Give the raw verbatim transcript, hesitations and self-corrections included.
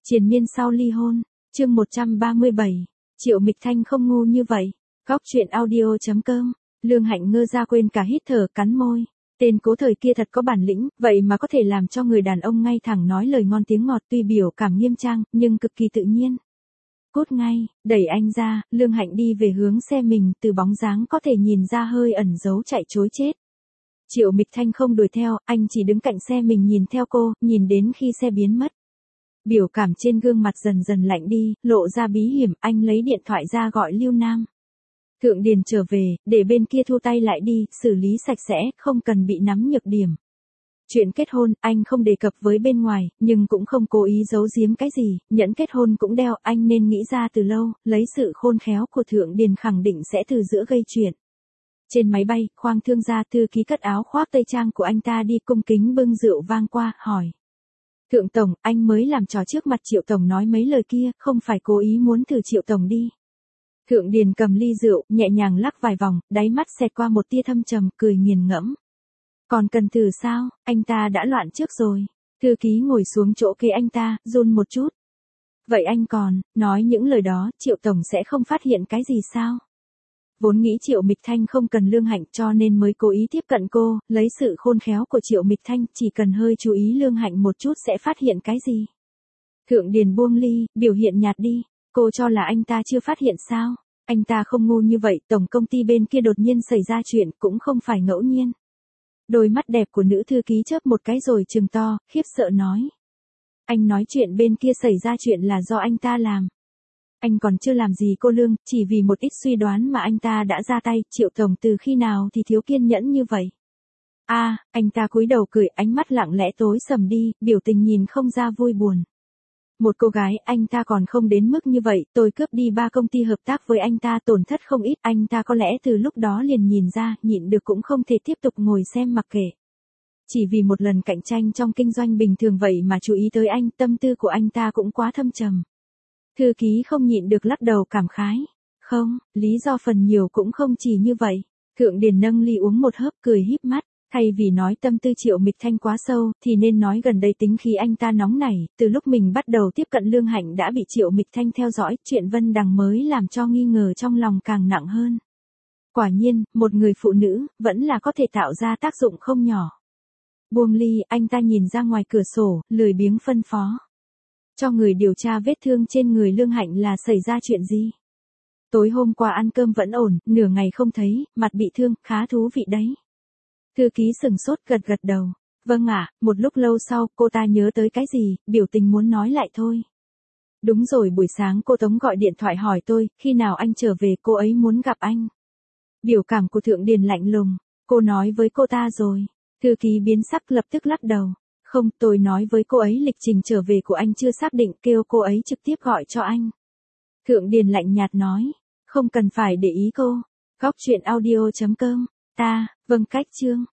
Triền miên sau ly hôn, chương một trăm ba mươi bảy, Triệu Mịch Thanh không ngu như vậy. Góc truyện audio chấm com, Lương Hạnh ngơ ra quên cả hít thở cắn môi. Tên cố thời kia thật có bản lĩnh, vậy mà có thể làm cho người đàn ông ngay thẳng nói lời ngon tiếng ngọt, tuy biểu cảm nghiêm trang, nhưng cực kỳ tự nhiên. Cút ngay, đẩy anh ra, Lương Hạnh đi về hướng xe mình, từ bóng dáng có thể nhìn ra hơi ẩn giấu chạy trối chết. Triệu Mịch Thanh không đuổi theo, anh chỉ đứng cạnh xe mình nhìn theo cô, nhìn đến khi xe biến mất. Biểu cảm trên gương mặt dần dần lạnh đi, lộ ra bí hiểm, anh lấy điện thoại ra gọi Lưu Nam. Thượng Điền trở về, để bên kia thu tay lại đi, xử lý sạch sẽ, không cần bị nắm nhược điểm. Chuyện kết hôn, anh không đề cập với bên ngoài, nhưng cũng không cố ý giấu giếm cái gì, nhẫn kết hôn cũng đeo, anh nên nghĩ ra từ lâu, lấy sự khôn khéo của Thượng Điền khẳng định sẽ từ giữa gây chuyện. Trên máy bay, Khoang Thương gia thư ký cất áo khoác tây trang của anh ta đi, cung kính bưng rượu vang qua, hỏi. Thượng Tổng, anh mới làm trò trước mặt Triệu Tổng nói mấy lời kia, không phải cố ý muốn thử Triệu Tổng đi. Thượng Điền cầm ly rượu, nhẹ nhàng lắc vài vòng, đáy mắt xẹt qua một tia thâm trầm, cười nghiền ngẫm. Còn cần thử sao, anh ta đã loạn trước rồi. Thư ký ngồi xuống chỗ kế anh ta, run một chút. Vậy anh còn, nói những lời đó, Triệu Tổng sẽ không phát hiện cái gì sao? Vốn nghĩ Triệu Mịch Thanh không cần Lương Hạnh cho nên mới cố ý tiếp cận cô, lấy sự khôn khéo của Triệu Mịch Thanh, chỉ cần hơi chú ý Lương Hạnh một chút sẽ phát hiện cái gì. Thượng Điền buông ly, biểu hiện nhạt đi, cô cho là anh ta chưa phát hiện sao? Anh ta không ngu như vậy, tổng công ty bên kia đột nhiên xảy ra chuyện cũng không phải ngẫu nhiên. Đôi mắt đẹp của nữ thư ký chớp một cái rồi trừng to, khiếp sợ nói. Anh nói chuyện bên kia xảy ra chuyện là do anh ta làm. Anh còn chưa làm gì cô Lương, chỉ vì một ít suy đoán mà anh ta đã ra tay, Triệu Tổng từ khi nào thì thiếu kiên nhẫn như vậy. A, à, anh ta cúi đầu cười, ánh mắt lặng lẽ tối sầm đi, biểu tình nhìn không ra vui buồn. Một cô gái, anh ta còn không đến mức như vậy, tôi cướp đi ba công ty hợp tác với anh ta, tổn thất không ít, anh ta có lẽ từ lúc đó liền nhìn ra, nhịn được cũng không thể tiếp tục ngồi xem mặc kệ. Chỉ vì một lần cạnh tranh trong kinh doanh bình thường vậy mà chú ý tới anh, tâm tư của anh ta cũng quá thâm trầm. Thư ký không nhịn được lắc đầu cảm khái. Không, lý do phần nhiều cũng không chỉ như vậy. Thượng Điền nâng ly uống một hớp, cười híp mắt. Thay vì nói tâm tư Triệu Mịch Thanh quá sâu, thì nên nói gần đây tính khí anh ta nóng nảy, từ lúc mình bắt đầu tiếp cận Lương Hạnh đã bị Triệu Mịch Thanh theo dõi, chuyện Vân Đằng mới làm cho nghi ngờ trong lòng càng nặng hơn. Quả nhiên, một người phụ nữ, vẫn là có thể tạo ra tác dụng không nhỏ. Buông ly, anh ta nhìn ra ngoài cửa sổ, lười biếng phân phó. Cho người điều tra vết thương trên người Lương Hạnh là xảy ra chuyện gì? Tối hôm qua ăn cơm vẫn ổn, nửa ngày không thấy, mặt bị thương, khá thú vị đấy. Thư ký sừng sốt gật gật đầu. Vâng ạ, một lúc lâu sau, cô ta nhớ tới cái gì, biểu tình muốn nói lại thôi. Đúng rồi, buổi sáng cô Tống gọi điện thoại hỏi tôi, khi nào anh trở về, cô ấy muốn gặp anh. Biểu cảm của Thượng Điền lạnh lùng, cô nói với cô ta rồi. Thư ký biến sắc lập tức lắc đầu. Không, tôi nói với cô ấy lịch trình trở về của anh chưa xác định, kêu cô ấy trực tiếp gọi cho anh. Thượng Điền lạnh nhạt nói, không cần phải để ý cô. Góc truyện audio chấm com, ta, vâng cách chương.